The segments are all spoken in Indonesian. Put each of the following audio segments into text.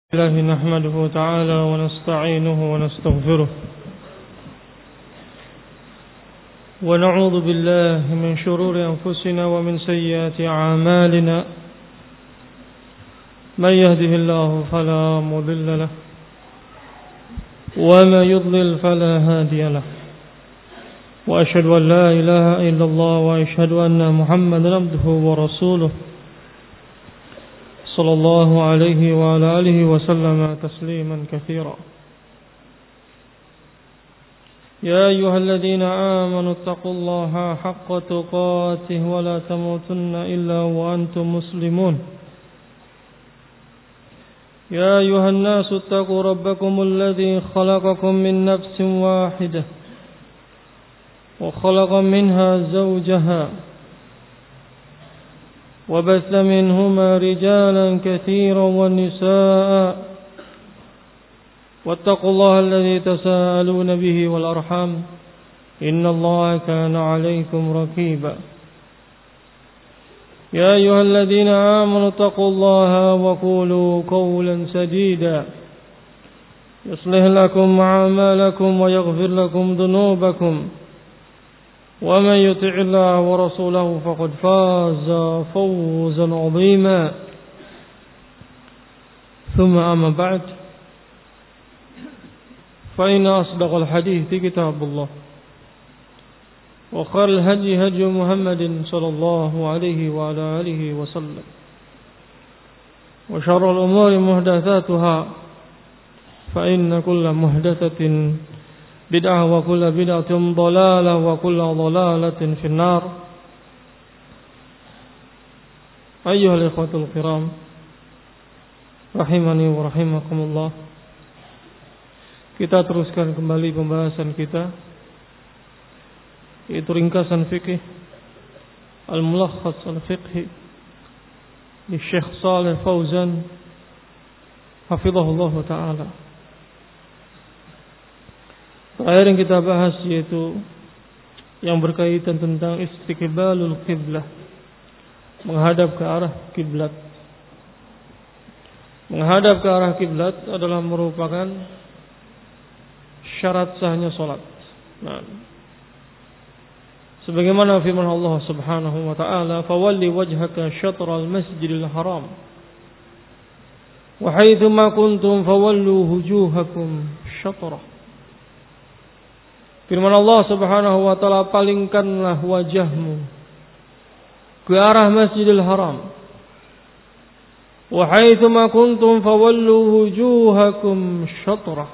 الله نحمده تعالى ونستعينه ونستغفره ونعوذ بالله من شرور أنفسنا ومن سيئات أعمالنا من يهده الله فلا مضل له وما يضلل فلا هادي له وأشهد أن لا إله إلا الله وأشهد أن محمدا عبده ورسوله صلى الله عليه وعلى آله وسلم تسليما كثيرا يا أيها الذين آمنوا اتقوا الله حق تقاته ولا تموتن إلا وأنتم مسلمون يا أيها الناس اتقوا ربكم الذي خلقكم من نفس واحدة وخلق منها زوجها وبث منهما رجالا كثيرا ونساء واتقوا الله الذي تساءلون به والأرحام إن الله كان عليكم رقيبا يا أيها الذين آمنوا اتقوا الله وقولوا قولا سديدا يصلح لكم أعمالكم ويغفر لكم ذنوبكم ومن يطع الله ورسوله فقد فاز فوزا عظيما ثم أما بعد فإن أصدق الحديث كتاب الله وخير الهدي هدي محمد صلى الله عليه وعلى آله وسلم وشر الأمور محدثاتها فإن كل محدثة بدعة وكل بدعة ضلالة وكل ضلالة في النار. أيها الإخوة الكرام rahimani wa rahimakumullah. Kita teruskan kembali pembahasan kita, yaitu ringkasan fikih Al-Mulakhas Al-Fiqhi di Syekh Shalih Fauzan hafizahullah ta'ala. Terakhir yang kita bahas yaitu yang berkaitan tentang istiqbalul qiblah, menghadap ke arah kiblat. Menghadap ke arah kiblat adalah merupakan syarat sahnya salat. Nah, sebagaimana firman Allah Subhanahu wa taala, "Fawalli wajhaka syatral masjidil haram wa haitsu ma kuntum fawallu wujuhakum syatrah." Firman Allah Subhanahu wa taala, palingkanlah wajahmu ke arah Masjidil Haram. Wa haitsu ma kuntum fawallu wujuhakum syatrah.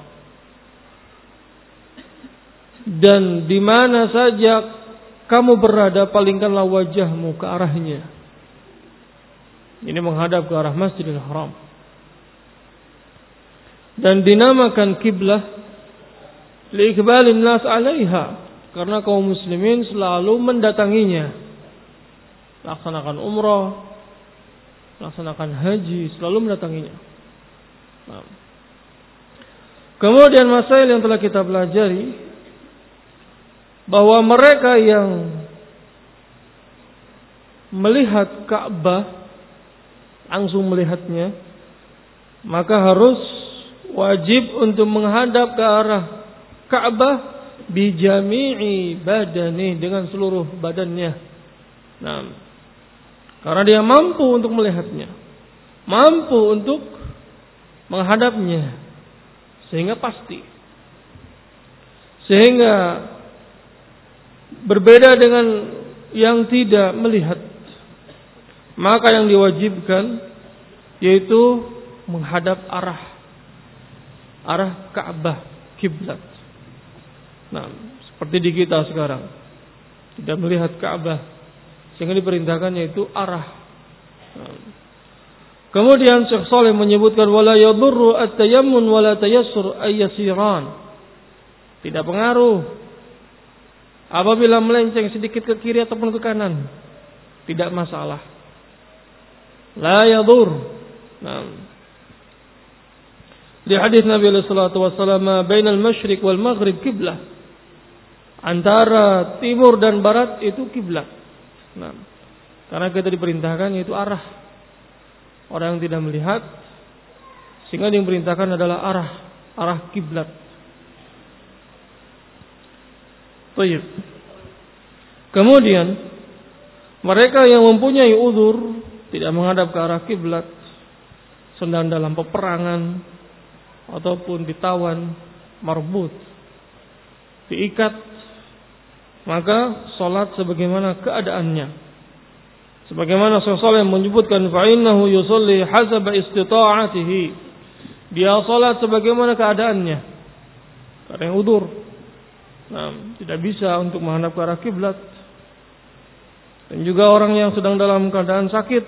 Dan di mana saja kamu berada, palingkanlah wajahmu ke arahnya. Ini menghadap ke arah Masjidil Haram. Dan dinamakan kiblah liikbalin nas 'alaiha, karena kaum muslimin selalu mendatanginya. Laksanakan umrah, laksanakan haji, selalu mendatanginya. Nah. Kemudian masail yang telah kita pelajari, bahwa mereka yang melihat Ka'bah, langsung melihatnya, maka harus wajib untuk menghadap ke arah Ka'bah bijami'i badani, dengan seluruh badannya. Nah, karena dia mampu untuk melihatnya, mampu untuk menghadapnya, sehingga pasti. Sehingga berbeda dengan yang tidak melihat. Maka yang diwajibkan yaitu menghadap arah Ka'bah, kiblat. Nah, seperti di kita sekarang, tidak melihat Ka'bah, sehingga diperintahkan yaitu arah. Nah. Kemudian Syekh Shalih menyebutkan wala yadurru at-tayammun wala tayassur ayyasiran. Tidak pengaruh apabila melenceng sedikit ke kiri ataupun ke kanan, tidak masalah. La yadur. Nah. Di hadis Nabi sallallahu alaihi wasallam, bainal masyriq wal maghrib qiblah. Antara timur dan barat itu kiblat. Nah, karena kita diperintahkan yaitu arah. Orang yang tidak melihat Sehingga yang diperintahkan adalah arah kiblat. Baik. Kemudian mereka yang mempunyai uzur tidak menghadap ke arah kiblat, sedang dalam peperangan ataupun ditawan, marbut, diikat, maka salat sebagaimana keadaannya. Sebagaimana Rasulullah yang menyebutkan fa innahu yusalli hasaba istita'atihi. Dia salat sebagaimana keadaannya. Karena yang udzur. Nah, tidak bisa untuk menghadap ke arah kiblat. Dan juga orang yang sedang dalam keadaan sakit.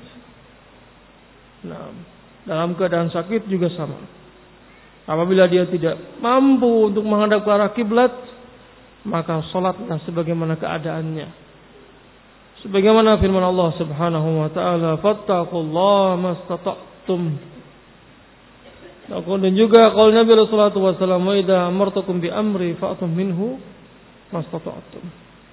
Nah, dalam keadaan sakit juga sama. Apabila dia tidak mampu untuk menghadap ke arah kiblat, maka salatlah sebagaimana keadaannya. Sebagaimana firman Allah Subhanahu wa taala, "Fattaqullaha mastata'tum." Dan juga qaul Nabi sallallahu alaihi wasallam, "Wa idza amartukum bi amri fa'tum minhu mastata'tum."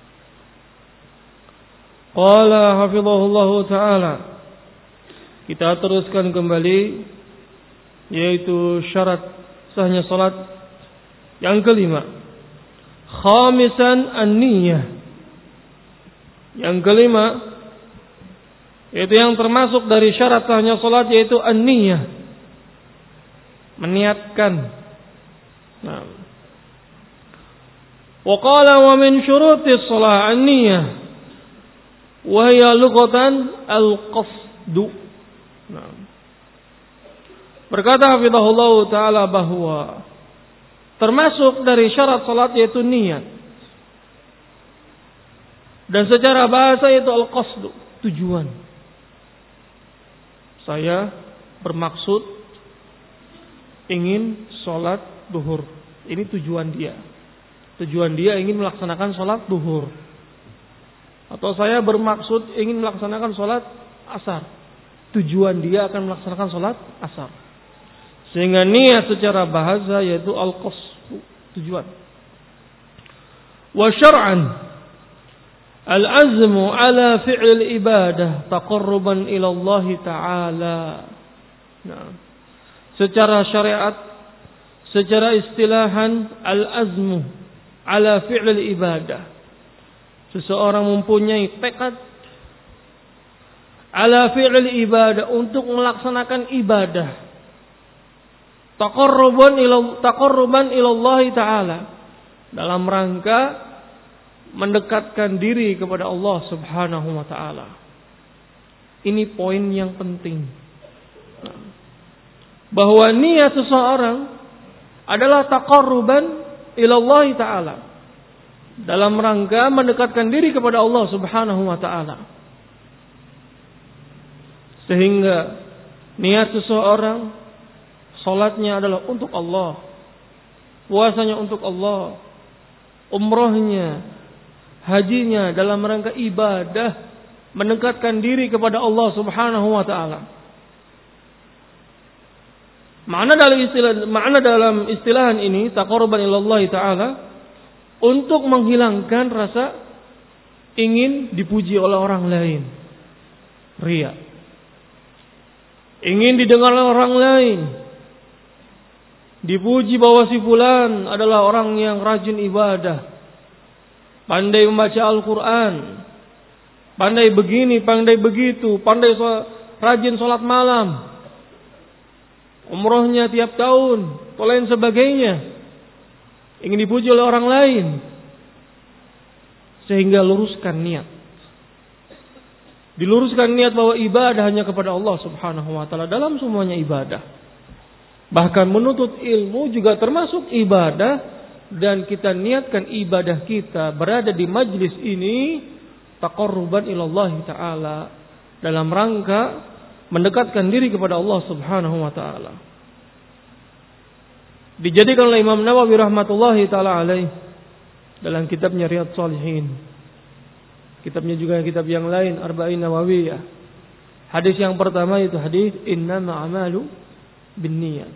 Qala hafizahullahu taala. Kita teruskan kembali, yaitu syarat sahnya salat yang kelima. Khamisan an-niyah. Yang kelima, yaitu yang termasuk dari syarat sahnya salat, yaitu an-niyah. Meniatkan. Nah. Wa qala wa min syurutis shalah an-niyah wa hiya lughatan al-qasdu. Nah. Berkata hafizahullah taala bahwa termasuk dari syarat salat yaitu niat. Dan secara bahasa itu al-qasdu, tujuan. Saya bermaksud ingin sholat duhur. Ini tujuan dia. Tujuan dia ingin melaksanakan sholat duhur. Atau saya bermaksud ingin melaksanakan sholat asar. Tujuan dia akan melaksanakan sholat asar. Sehingga niat secara bahasa yaitu al-qasdu, tujuan. Wa syar'an al-azmu ala fi'l ibadah taqarruban ila Allah Ta'ala. Nah, secara syariat, secara istilahan, al-azmu ala fi'l ibadah. Seseorang mempunyai tekad ala fi'l ibadah, untuk melaksanakan ibadah. Taqarruban ila Allah Ta'ala, dalam rangka mendekatkan diri kepada Allah Subhanahu wa taala. Ini poin yang penting. Bahwa niat seseorang adalah taqarruban ila Allah Ta'ala, dalam rangka mendekatkan diri kepada Allah Subhanahu wa taala. Sehingga niat seseorang, salatnya adalah untuk Allah, puasanya untuk Allah, umrahnya, hajinya dalam rangka ibadah, mendekatkan diri kepada Allah Subhanahu wa taala. Makna dalam istilahan ini taqarruban ila Allah Ta'ala, untuk menghilangkan rasa ingin dipuji oleh orang lain, riya, ingin didengar oleh orang lain, dipuji bahwa si fulan adalah orang yang rajin ibadah, pandai membaca Al-Quran, pandai begini, pandai begitu, pandai rajin sholat malam, umrohnya tiap tahun, atau lain sebagainya. Ingin dipuji oleh orang lain. Sehingga luruskan niat. Diluruskan niat bahwa ibadah hanya kepada Allah Subhanahu wa taala dalam semuanya ibadah. Bahkan menuntut ilmu juga termasuk ibadah, dan kita niatkan ibadah kita berada di majlis ini taqarruban ila Allah Ta'ala, dalam rangka mendekatkan diri kepada Allah Subhanahu wa taala. Dijadikan oleh Imam Nawawi rahmatullahi taala alaih dalam kitabnya Riyadhus Shalihin. Kitabnya juga kitab yang lain, Arba'in Nawawiyah. Hadis yang pertama itu hadis innamal a'malu binniyat.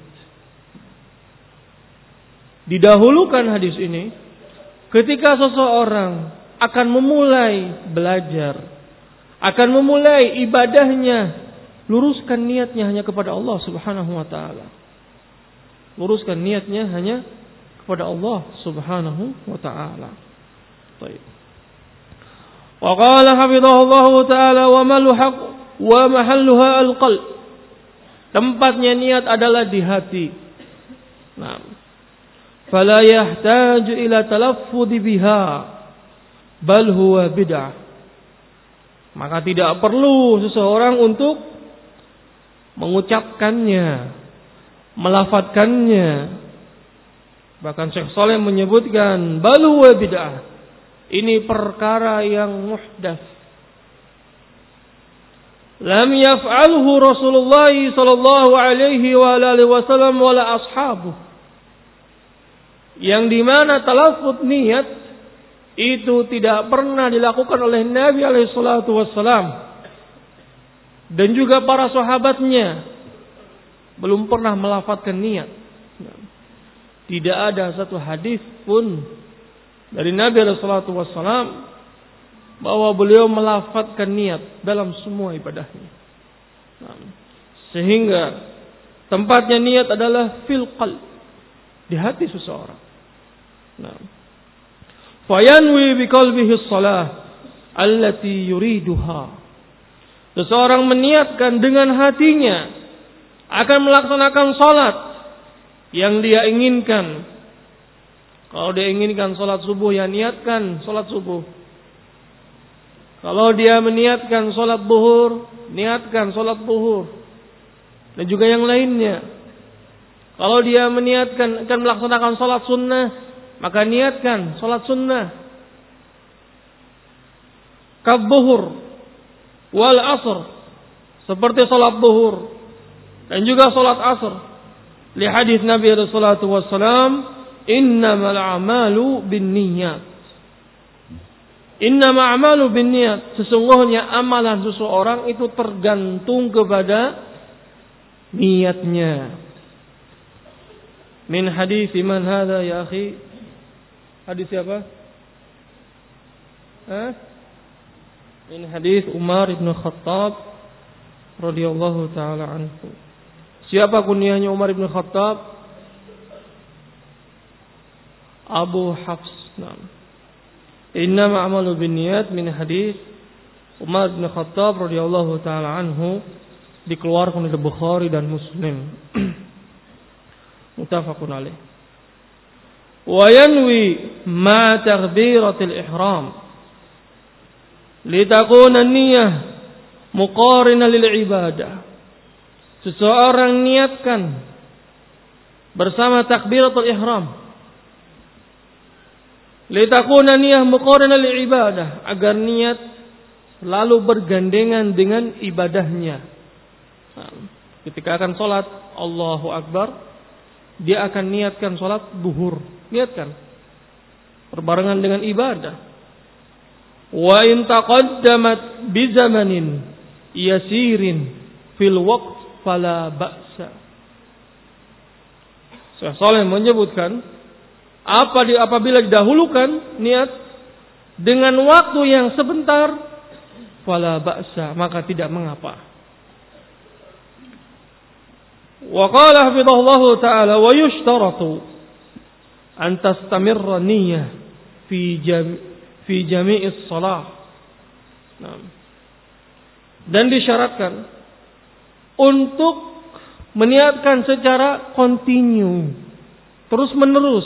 Didahulukan hadis ini ketika seseorang akan memulai belajar, akan memulai ibadahnya luruskan niatnya hanya kepada Allah Subhanahu wa taala. Luruskan niatnya hanya kepada Allah Subhanahu wa taala. Baik. Wa qala hafizahullahu taala wa mahalluha al-qalb. Tempatnya niat adalah di hati. Nah, fala yahtaju ila talaffuz biha bal huwa bid'ah. Maka tidak perlu seseorang untuk mengucapkannya, melafadzkannya. Bahkan Syekh Saleh menyebutkan bal huwa bid'ah. Ini perkara yang muhdats. Lam yaf'alhu Rasulullah sallallahu alaihi wa alihi wasallam wala ashabuh. Yang dimana talaffuz niat itu tidak pernah dilakukan oleh Nabi alaihi salatu wassalam dan juga para sahabatnya belum pernah melafadzkan niat. Tidak ada satu hadis pun dari Nabi alaihi salatu wassalam bahwa beliau melafadzkan niat dalam semua ibadahnya. Sehingga tempatnya niat adalah fil qalb, di hati seseorang. Fayanwi biqalbihi shalah allati yuriduha. Seseorang meniatkan dengan hatinya akan melaksanakan salat yang dia inginkan. Kalau dia inginkan salat subuh, ya niatkan salat subuh. Kalau dia meniatkan salat zuhur, niatkan salat zuhur. Dan juga yang lainnya. Kalau dia meniatkan akan melaksanakan salat sunnah, maka niatkan salat sunnah. Kadzuhur wal asr, seperti salat zuhur dan juga salat asr. Li hadis Nabi sallallahu alaihi wasallam, innamal a'malu binniyat. Innama a'malu binniyat. Sesungguhnya amalan seseorang itu tergantung kepada niatnya. Min hadis man hadha ya akhi? Hadis siapa? Min hadis Umar ibn Khattab radhiyallahu taala anhu. Siapa kunyahnya Umar ibn Khattab? Abu Hafs. Innama a'malu binniyat min hadis Umar bin Khattab radhiyallahu taala anhu, dikeluarkan oleh Bukhari dan Muslim. Muttafaqun alaih. Wa yanwi ma takbiratil ihram litakuna niyyah muqarinah lil ibadah. Seseorang niatkan bersama takbiratul ihram litakuna niyyah muqarinah lil ibadah, agar niat selalu bergandengan dengan ibadahnya. Ketika akan sholat Allahu Akbar, dia akan niatkan sholat zuhur, niatkan berbarengan dengan ibadah. Wa in taqaddamat bi zamanin yasirin fil waqt fala ba'sa. Syekh Saleh menyebutkan apabila didahulukan niat dengan waktu yang sebentar, fala ba'sa, maka tidak mengapa. Wa qala hafizahullahu ta'ala wa yushtaratu an tastamirra niyyah fi jami'is shalah. Dan disyaratkan untuk meniatkan secara kontinu, terus menerus,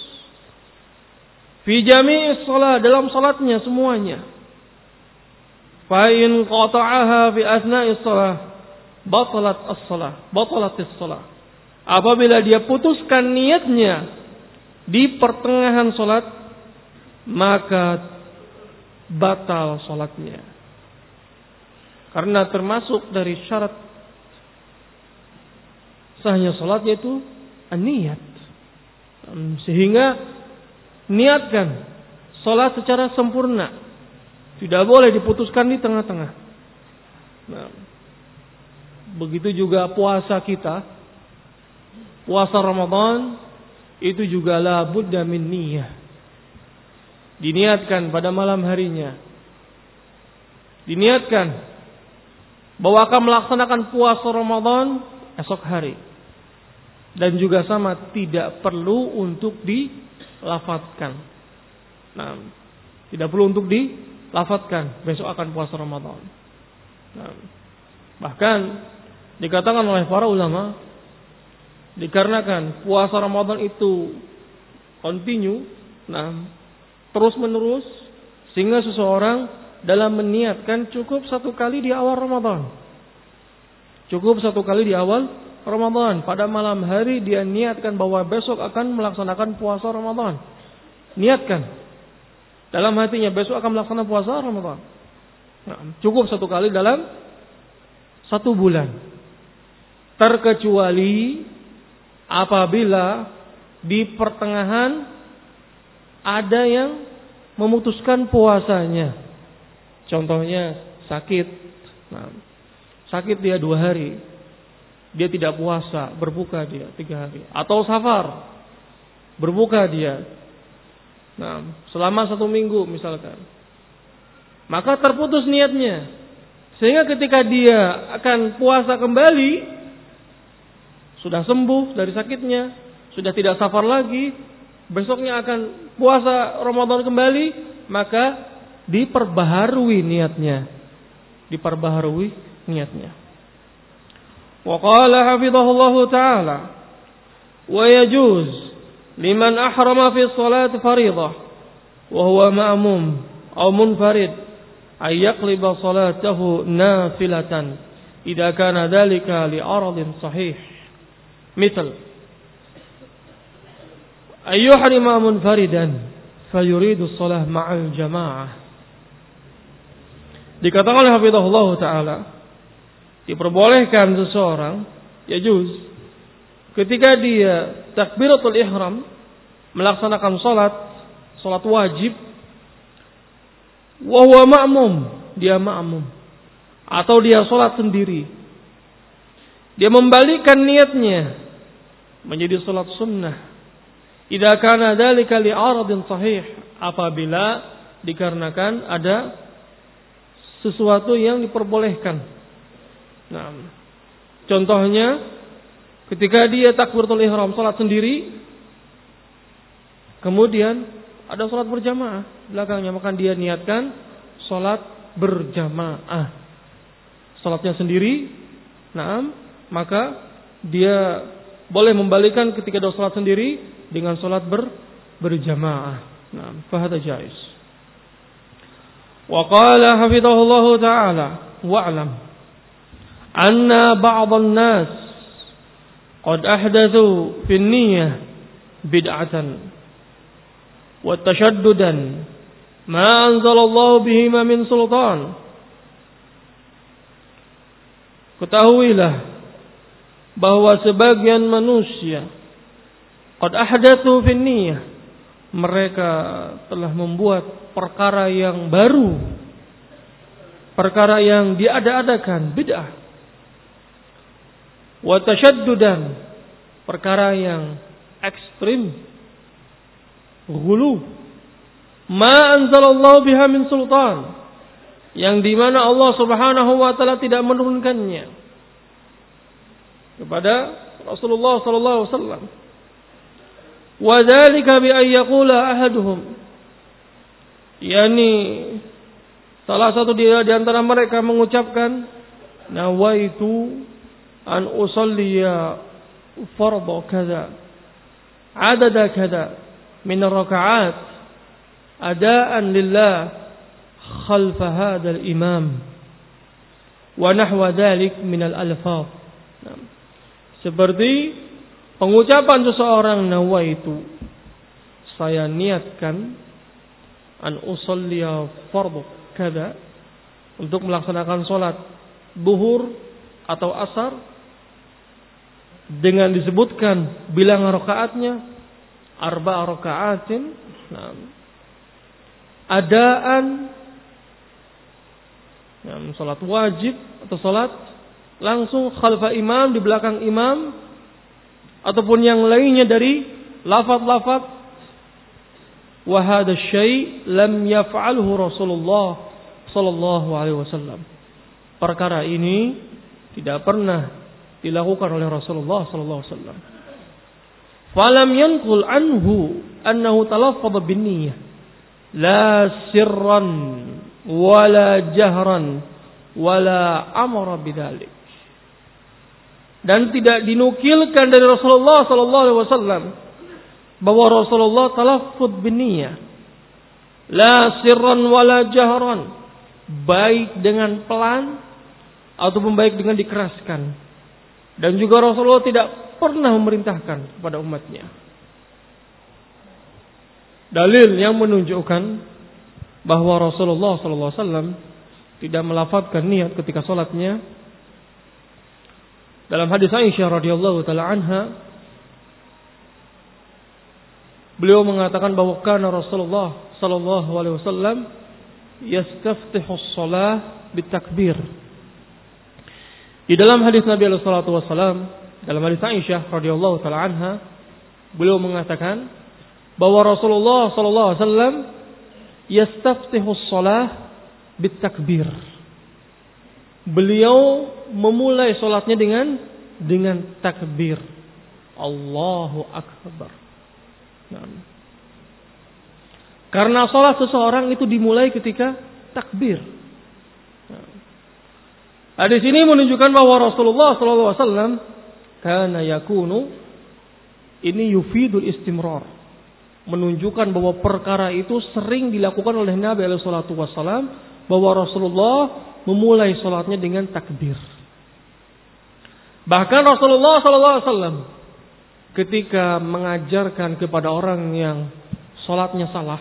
fi jami'is shalah, dalam salatnya semuanya. Fa in qata'aha fi asna'is shalah batalat as-shalah. Apabila dia putuskan niatnya di pertengahan salat, maka batal salatnya. Karena termasuk dari syarat sahnya salatnya itu an-niyat. Sehingga niatkan salat secara sempurna. Tidak boleh diputuskan di tengah-tengah. Nah, begitu juga puasa kita. Puasa Ramadan itu juga la budda min niyyah. Diniatkan pada malam harinya. Diniatkan bahwa akan melaksanakan puasa Ramadan esok hari. Dan juga sama, tidak perlu untuk dilafadzkan. Nah, tidak perlu untuk dilafadzkan besok akan puasa Ramadan. Nah, bahkan dikatakan oleh para ulama, dikarenakan puasa Ramadan itu continue, terus menerus, sehingga seseorang dalam meniatkan cukup satu kali di awal Ramadan. Cukup satu kali di awal Ramadan. Pada malam hari dia niatkan bahwa besok akan melaksanakan puasa Ramadan. Niatkan dalam hatinya besok akan melaksanakan puasa Ramadan. Cukup satu kali dalam satu bulan. Terkecuali apabila di pertengahan ada yang memutuskan puasanya. Contohnya sakit. Sakit dia 2 hari. Dia tidak puasa, berbuka dia 3 hari. Atau safar, berbuka dia selama 1 minggu misalkan. Maka terputus niatnya. Sehingga ketika dia akan puasa kembali, sudah sembuh dari sakitnya, sudah tidak safar lagi, besoknya akan puasa Ramadan kembali, maka diperbaharui niatnya. Diperbaharui niatnya. Wa qala hafizahullahu ta'ala, wa yajuz liman ahrama fi sholati fariḍah wa huwa ma'mum aw munfarid ay yaqliba salatahu nafilatan idza kana dhalika li aradin sahih. Misal ay yuhrima munfaridan fayuridu shalah ma'al jamaah. Dikatakan oleh hafizahullahu ta'ala, diperbolehkan seseorang yajuz ketika dia takbiratul ihram melaksanakan salat wajib, wa huwa ma'mum, dia ma'mum, atau dia salat sendiri, dia membalikkan niatnya menjadi salat sunnah idza kana dzalika li'aradin sahih, apabila dikarenakan ada sesuatu yang diperbolehkan. Contohnya ketika dia takbiratul ihram salat sendiri, kemudian ada salat berjamaah belakangnya, maka dia niatkan salat berjamaah. Salatnya sendiri, maka dia boleh membalikkan ketika ada salat sendiri dengan salat berjamaah. Fahada jaiz. Wa qala hafizahullahu ta'ala wa'lam anna ba'dhan nas qad ahdathu fi an-niyyah bid'atan wa tashaddudan ma anzalallahu bihima min sultan. Ketahuilah bahwa sebagian manusia qad ahdathu fi an-niyyah, mereka telah membuat perkara yang baru, perkara yang diada-adakan, bid'ah. Wa tashaddudan, perkara yang ekstrim, ghulu. Ma anzalallahu biha min sultan, yang dimana Allah subhanahu wa ta'ala tidak menurunkannya kepada Rasulullah sallallahu alaihi wasallam. Wa dzalika bi ay yaqula ahaduhum, yakni salah satu di antara mereka mengucapkan, nawaitu an usalliya fardhu kadza adada kadza min ar-raka'at adaan lillah khalfa hadha al-imam wa nahwa dhalik min al-alfaz. Seperti pengucapan seseorang, nawaitu, saya niatkan, an usalliya fardhu kadza, untuk melaksanakan salat zuhur atau asar, dengan disebutkan bilangan rakaatnya, arba'a raka'atin, adaan, salat wajib atau salat langsung khalfa imam, di belakang imam, ataupun yang lainnya dari lafaz-lafaz. Wa hadha syai' lam yaf'alhu Rasulullah sallallahu alaihi wasallam. perkara ini tidak pernah dilakukan oleh Rasulullah sallallahu alaihi wasallam. Falam yanqul anhu annahu talaffadha bin niyyah la sirran wala jahran wala amara bidzalik. Dan tidak dinukilkan dari Rasulullah sallallahu alaihi wasallam bahwa Rasulullah talaffudz bin niyyah la sirran wala jahran, baik dengan pelan ataupun baik dengan dikeraskan. Dan juga Rasulullah tidak pernah memerintahkan kepada umatnya. Dalil yang menunjukkan bahwa Rasulullah SAW tidak melafadzkan niat ketika salatnya. Dalam hadis Aisyah radhiyallahu taala anha, beliau mengatakan bahwa kana Rasulullah sallallahu alaihi wasallam yastaftihu as-shalah bitakbir. Di dalam hadis Nabi sallallahu alaihi wasallam, dalam hadis Aisyah radhiyallahu taala anha, beliau mengatakan bahwa Rasulullah sallallahu alaihi wasallam yastaftihu as-shalah bitakbir. Beliau memulai salatnya dengan takbir. Allahu akbar. Nah. Karena salat seseorang itu dimulai ketika takbir. Hadis ini menunjukkan bahwa Rasulullah sallallahu alaihi wasallam kana yakunu, ini yufidul istimrar, menunjukkan bahwa perkara itu sering dilakukan oleh Nabi alaihi salatu wasallam, bahwa Rasulullah memulai salatnya dengan takbir. Bahkan Rasulullah sallallahu alaihi wasallam ketika mengajarkan kepada orang yang salatnya salah,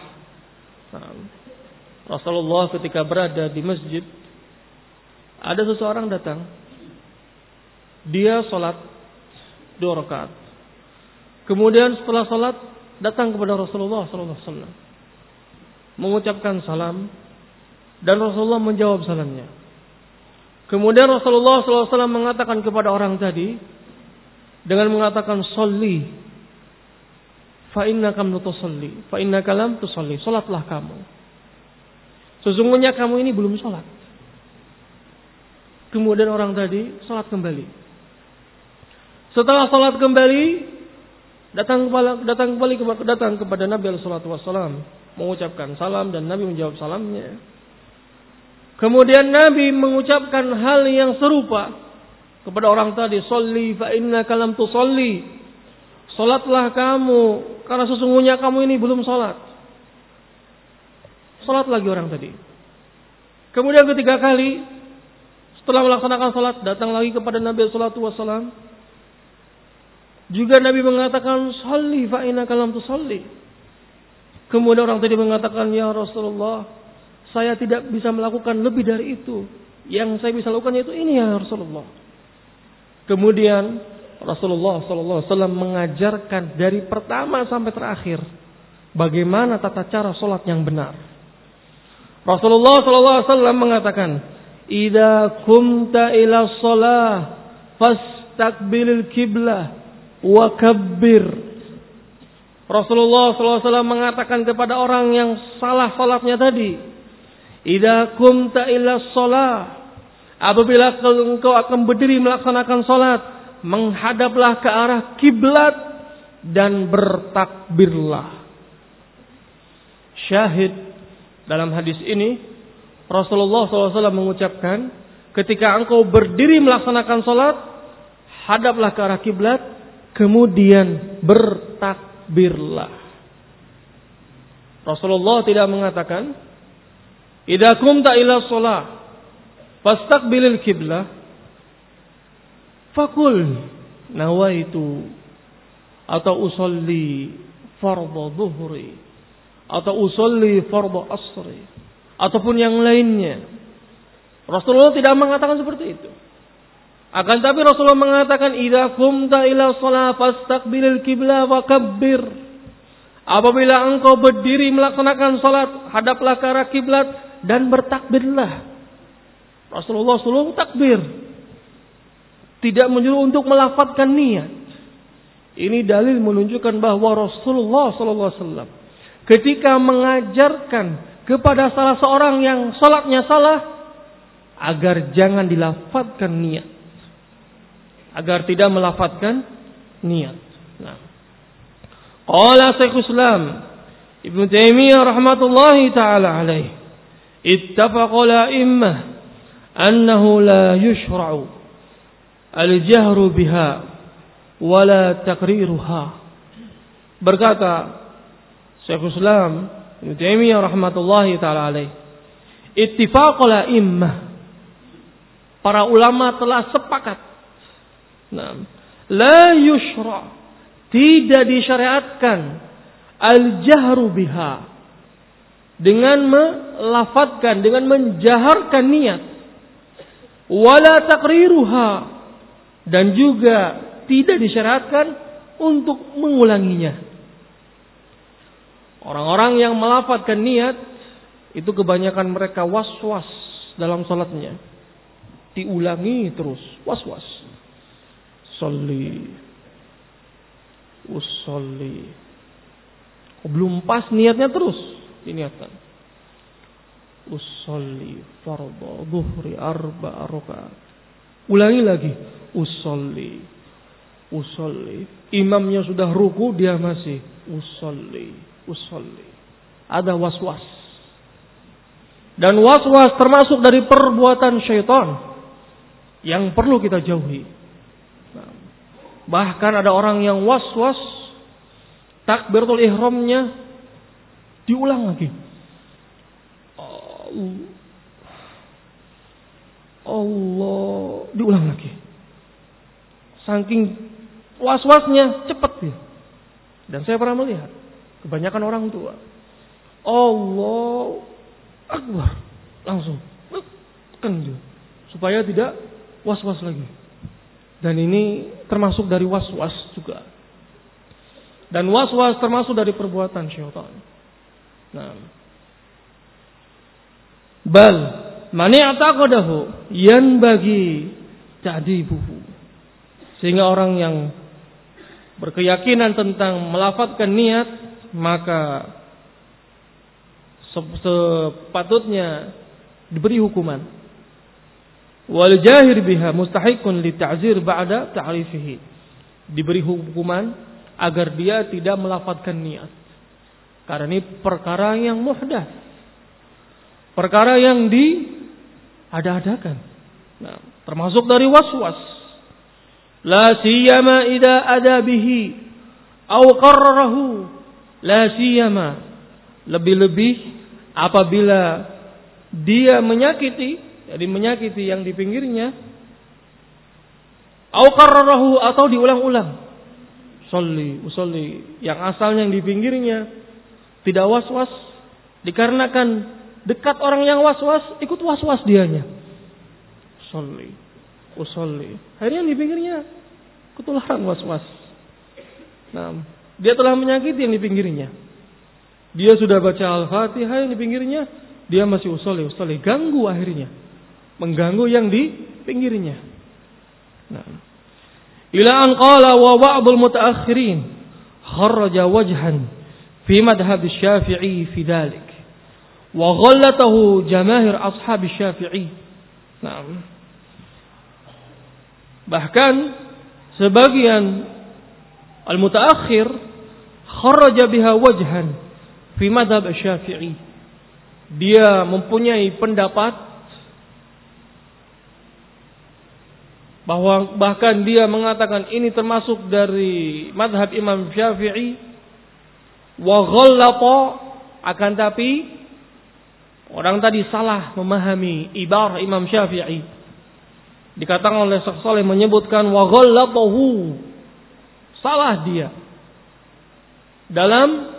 Rasulullah ketika berada di masjid, ada seseorang datang, dia salat 2 rakaat. Kemudian setelah salat datang kepada Rasulullah sallallahu alaihi wasallam, mengucapkan salam, dan Rasulullah menjawab salamnya. Kemudian Rasulullah sallallahu alaihi wasallam mengatakan kepada orang tadi dengan mengatakan sholli fa innaka lam tusalli, fa innaka lam tusalli, salatlah kamu. Sesungguhnya kamu ini belum salat. Kemudian orang tadi salat kembali. Setelah salat kembali, datang kepada Nabi sallallahu alaihi wasallam, mengucapkan salam, dan Nabi menjawab salamnya. Kemudian Nabi mengucapkan hal yang serupa kepada orang tadi, sholli fa innaka lam tusalli, salatlah kamu karena sesungguhnya kamu ini belum salat. Salat lagi orang tadi. Kemudian ketiga kali setelah melaksanakan salat, datang lagi kepada Nabi sallallahu alaihi wasallam. Juga Nabi mengatakan sholli fa innaka lam tusalli. Kemudian orang tadi mengatakan, ya Rasulullah, saya tidak bisa melakukan lebih dari itu. Yang saya bisa lakukan yaitu ini ya Rasulullah. Kemudian Rasulullah sallallahu alaihi wasallam mengajarkan dari pertama sampai terakhir bagaimana tata cara salat yang benar. Rasulullah sallallahu alaihi wasallam mengatakan, "Idza qumta ila shalah fastaqbilil qiblah wa kabbir." Rasulullah sallallahu alaihi wasallam mengatakan kepada orang yang salah salatnya tadi, "Idza qumta ila shalah," apabila engkau akan berdiri melaksanakan salat, menghadaplah ke arah kiblat dan bertakbirlah. Syahid dalam hadis ini, Rasulullah SAW mengucapkan, ketika engkau berdiri melaksanakan salat, hadaplah ke arah kiblat, kemudian bertakbirlah. Rasulullah tidak mengatakan, idza qumta ila shalah fastaqbilil qiblah faqul nawaitu atau usolli fardhu dhuhri atau usolli fardhu asri ataupun yang lainnya. Rasulullah tidak mengatakan seperti itu. Akan tapi Rasulullah mengatakan idza qumta ila shalah fastaqbilil qiblah wa kabbir. Apabila engkau berdiri melaksanakan salat, hadaplah ke arah kiblat dan bertakbirlah. Rasulullah suruh takbir, tidak menyuruh untuk melafadzkan niat. Ini dalil menunjukkan bahwa Rasulullah SAW ketika mengajarkan kepada salah seorang yang salatnya salah, agar jangan dilafadzkan niat. Agar tidak melafadzkan niat. Nah. Qala Syekhul Islam Ibnu Taimiyah rahmatullahi taala alaihi, ittafaqal a'immah annahu la yushra'u al-jahru biha wa la taqriruha. Berkata Syekhul Islam Ibnu Taimiyah rahmatullahi taala alaihi, ittifaqal a'immah, para ulama telah sepakat, la yushra', tidak disyariatkan al-jahru biha, dengan melafadzkan, dengan menjaharkan niat, wala taqriruha, dan juga tidak disyariatkan untuk mengulanginya. Orang-orang yang melafadzkan niat itu kebanyakan mereka was-was dalam salatnya, diulangi terus, was-was. Sholli, usolli, belum pas niatnya terus diniatkan. Usolli fardhu dhuhri 4 rakaat. Ulangi lagi. Usolli. Imamnya sudah ruku, dia masih usolli. Ada was-was. Dan was-was termasuk dari perbuatan syaitan yang perlu kita jauhi. Bahkan ada orang yang was-was, takbiratul ihramnya diulang lagi. Allah, diulang lagi. Saking was-wasnya cepat dia. Dan saya pernah melihat kebanyakan orang tua, Allah Akbar, langsung tekan dia supaya tidak was-was lagi. Dan ini termasuk dari was-was juga. Dan was-was termasuk dari perbuatan syaitan. Nah, bal man i'taqadahu yanbaghi ta'dibuhu. Sehingga orang yang berkeyakinan tentang melafadzkan niat, maka sepatutnya diberi hukuman. Wal jahir biha mustahiqun li ta'zir ba'da ta'rifihi. Diberi hukuman agar dia tidak melafadzkan niat. Karena ini perkara yang muhdats, perkara yang diada-adakan. Nah, termasuk dari was-was. La siyama idza ada bihi aw qarrarahu. La siyama, lebih-lebih apabila dia menyakiti, jadi menyakiti yang di pinggirnya, aw qarrarahu, atau diulang-ulang. Usolli, yang asalnya yang di pinggirnya tidak was-was, dikarenakan dekat orang yang was-was, ikut was-was dianya. Usolli. Akhirnya di pinggirnya ketularan was-was. Nah, dia telah menyakiti yang di pinggirnya. Dia sudah baca Al-Fatihah, yang di pinggirnya dia masih usolli. Ganggu akhirnya. Mengganggu yang di pinggirnya. Nah, ila an qala wa ba'dul mutaakhirin kharraja wajhan fi madhhab Syafi'i fi dhalik wa ghallatahu jamaahir ashab Syafi'i. Nah, bahkan sebagian al-mutaakhir kharraja biha wajhan fi madhhab Syafi'i. Dia mempunyai pendapat bahwa bahkan dia mengatakan ini termasuk dari madhab Imam Syafi'i. Wa ghallata, akan tapi orang tadi salah memahami ibarah Imam Syafi'i. Dikatakan oleh Syekh Shalih menyebutkan wa ghallatahu, salah dia dalam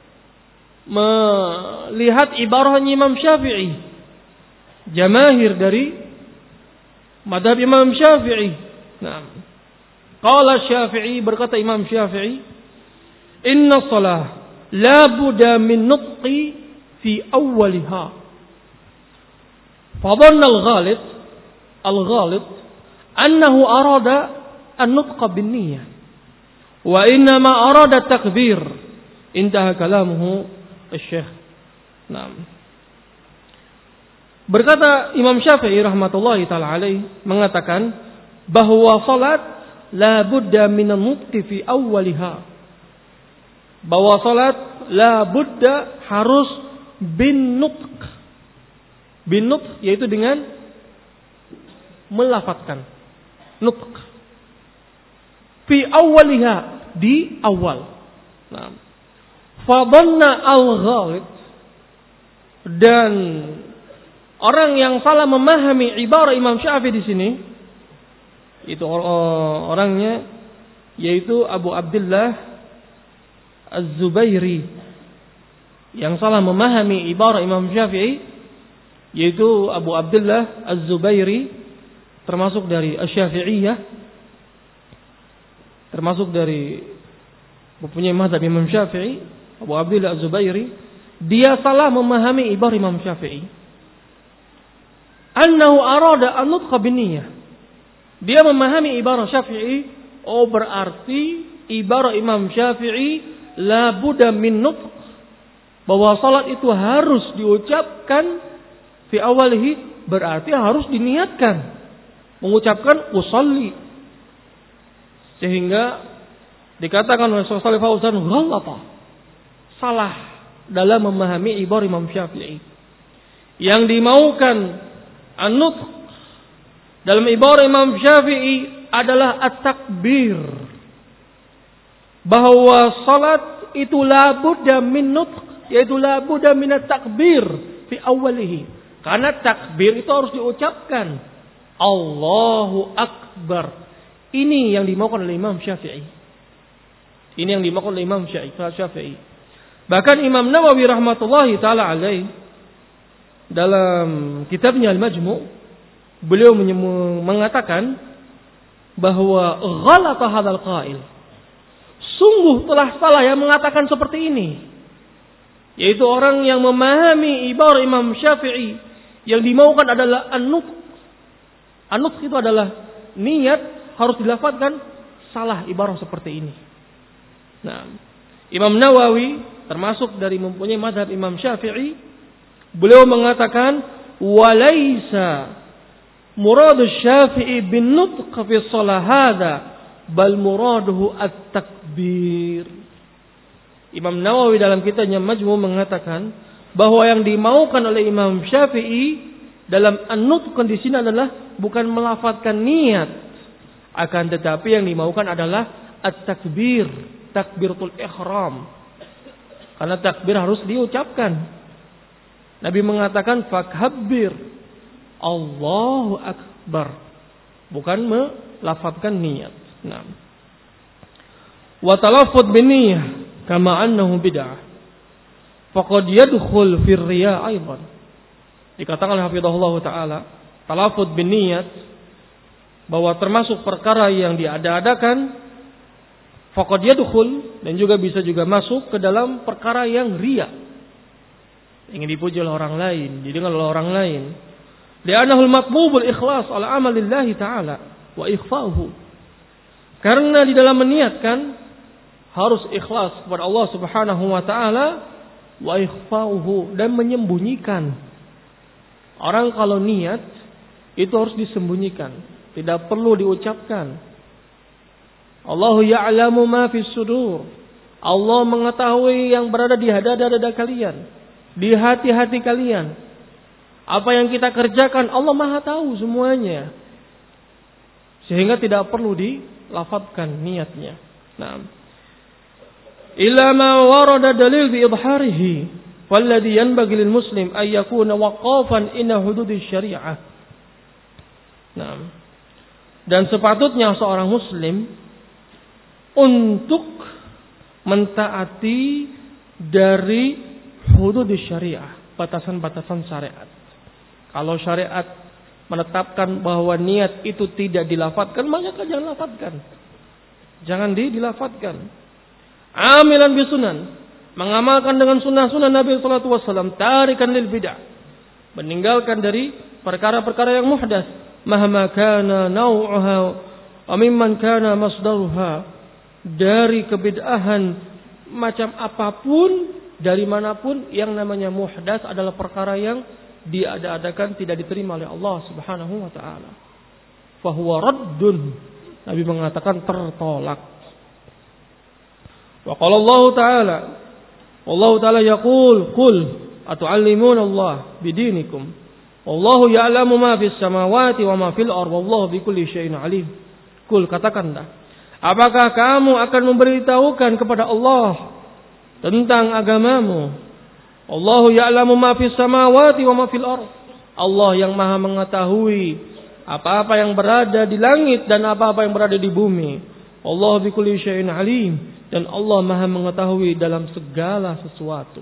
melihat ibarahnya Imam Syafi'i. Jamaahir dari madhab Imam Syafi'i. Nah, qala Syafi'i, berkata Imam Syafi'i, inna shalah la budda min nutqi fi awwaliha. Fadhanna al-ghalit annahu arada an-nutqa bin niyyah wa inna ma arada takbir. Intaha kalamuhu asy-syekh. Nah, Berkata Imam Syafi'i rahmatullahi taala alaih mengatakan bahwa salat la budda min an-nutqi fi awwaliha. Bahwa salat la budda harus bin nutq. Bin nutq yaitu dengan melafadzkan. Nutq. Fi awwaliha, di awal. Nah. Fa dhanna al-ghalit, dan orang yang salah memahami ibarat Imam Syafi'i di sini itu orangnya yaitu Abu Abdullah Az-Zubairi. Yang salah memahami ibarat Imam Syafi'i yaitu Abu Abdullah Az-Zubairi, termasuk dari Asy-Syafi'iyah, termasuk dari mempunyai mazhab Imam Syafi'i. Abu Abdullah Az-Zubairi, dia salah memahami ibarat Imam Syafi'i. Annahu arada an-nutqa binniyah. Dia memahami ibarat Syafi'i, berarti ibarat Imam Syafi'i la budda min nutq, bahwa salat itu harus diucapkan fi awalihi, berarti harus diniatkan mengucapkan usolli. Sehingga dikatakan oleh Syekh Shalih Fauzan ghalata, salah dalam memahami ibarat Imam Syafi'i. Yang dimaukan an-nutq dalam ibarat Imam Syafi'i adalah at-takbir. Bahwa salat itu la budda min nutq, yaitu la budda min at-takbir fi awwalihi. Karena takbir itu harus diucapkan. Allahu Akbar. Ini yang dimaukan oleh Imam Syafi'i. Ini yang dimaukan oleh Imam Syafi'i. Bahkan Imam Nawawi rahmatullahi taala alaih dalam kitabnya Al-Majmu', beliau mengatakan bahwa ghalata hadzal qail, sungguh telah salah yang mengatakan seperti ini, yaitu orang yang memahami ibarat Imam Syafi'i yang dimaukan adalah an-nutq. An-nutq itu adalah niat, harus dilafadzkan, salah ibarat seperti ini. Nah, Imam Nawawi termasuk dari mempunyai mazhab Imam Syafi'i, beliau mengatakan walaisa muradu Syafi'i bin nutq fi shalah hadza bal muraduhu at-takbir. Imam Nawawi dalam kitabnya Majmu' mengatakan bahwa yang dimaukan oleh Imam Syafi'i dalam an-nutq di sini adalah bukan melafadzkan niat, akan tetapi yang dimaukan adalah at-takbir, takbiratul ihram. Karena takbir harus diucapkan. Nabi mengatakan fakabbir, Allahu Akbar, bukan melafadzkan niat. Nah, wa talaffuz binniyah kama annahu bid'ah faqad yadkhul fi riya' aidan. Dikatakan oleh hafizahullah taala, talaffuz binniyat bahwa termasuk perkara yang diada-adakan, faqad yadkhul, dan juga bisa juga masuk ke dalam perkara yang riya, ingin dipuji oleh orang lain, didengar oleh orang lain. Li'annahu al-matmubul ikhlas ala amalillahi ta'ala wa ikhfa'uhu. Karena di dalam meniatkan harus ikhlas kepada Allah Subhanahu wa taala wa ikhfa'uhu, dan menyembunyikan. Orang kalau niat itu harus disembunyikan, tidak perlu diucapkan. Allahu ya'lamu ma fis sudur. Allah mengetahui yang berada di dada-dada kalian, di hati-hati kalian. Apa yang kita kerjakan Allah Maha tahu semuanya. Sehingga tidak perlu dilafadzkan niatnya. Nah, illa ma warada dalil bi idharihi falladhi yanbaghi lil muslim ay yakuna waqafan inna hududis syariah. Nah, dan sepatutnya seorang muslim untuk mentaati dari hudud syariah, batasan-batasan syariat. Kalau syariat menetapkan bahwa niat itu tidak dilafadzkan, maka jangan lafadzkan. Jangan dilafadzkan. Amilan bisunan, mengamalkan dengan sunnah-sunnah Nabi sallallahu alaihi wasallam, tarikan lil bid'ah, meninggalkan dari perkara-perkara yang muhdas, mahma kana nau'uha wa mimman kana masdaruha, dari kebid'ahan macam apapun, dari manapun, yang namanya muhdas adalah perkara yang diada-adakan, tidak diterima oleh Allah Subhanahu wa taala. Fa huwa raddun. Nabi mengatakan tertolak. Wa qala Allah taala, Allah taala yaqul, "Qul atu'allimuna Allah bidinikum. Wallahu ya'lamu ma fis samawati wa ma fil ardi wallahu bikulli syai'in alim." Qul, katakanlah, apakah kamu akan memberitahukan kepada Allah tentang agamamu? Allahu ya'lamu ma fis samawati wa ma fil ardh. Allah yang Maha mengetahui apa-apa yang berada di langit dan apa-apa yang berada di bumi. Allah bikulli syai'in alim, dan Allah Maha mengetahui dalam segala sesuatu.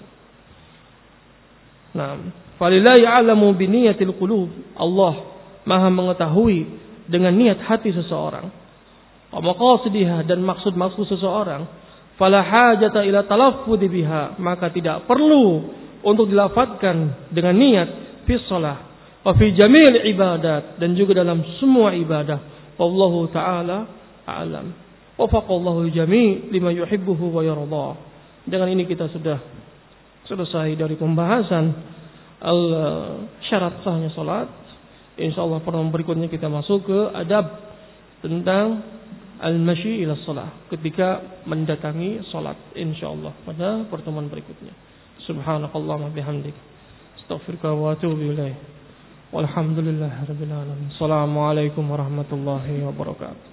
Nah, falillahi ya'lamu biniyatil qulub. Allah Maha mengetahui dengan niat hati seseorang. Wa maqasidiha, dan maksud-maksud seseorang. Fala hajata ila talaffudz biha, maka tidak perlu untuk dilafadzkan dengan niat fi shalah wa fi jamil ibadat, dan juga dalam semua ibadah. Wallahu taala a'lam. Wafaqallahu jami' lima yuhibbuhu wa yarda. Dengan ini kita sudah selesai dari pembahasan syarat sahnya salat. Insyaallah pertemuan berikutnya kita masuk ke adab tentang al-masyi ila shalah, ketika mendatangi salat, insyaallah pada pertemuan berikutnya. Subhanakallahumma bihamdik, astaghfiruka wa atubu ilaik. Walhamdulillahirabbil alamin. Assalamualaikum warahmatullahi wabarakatuh.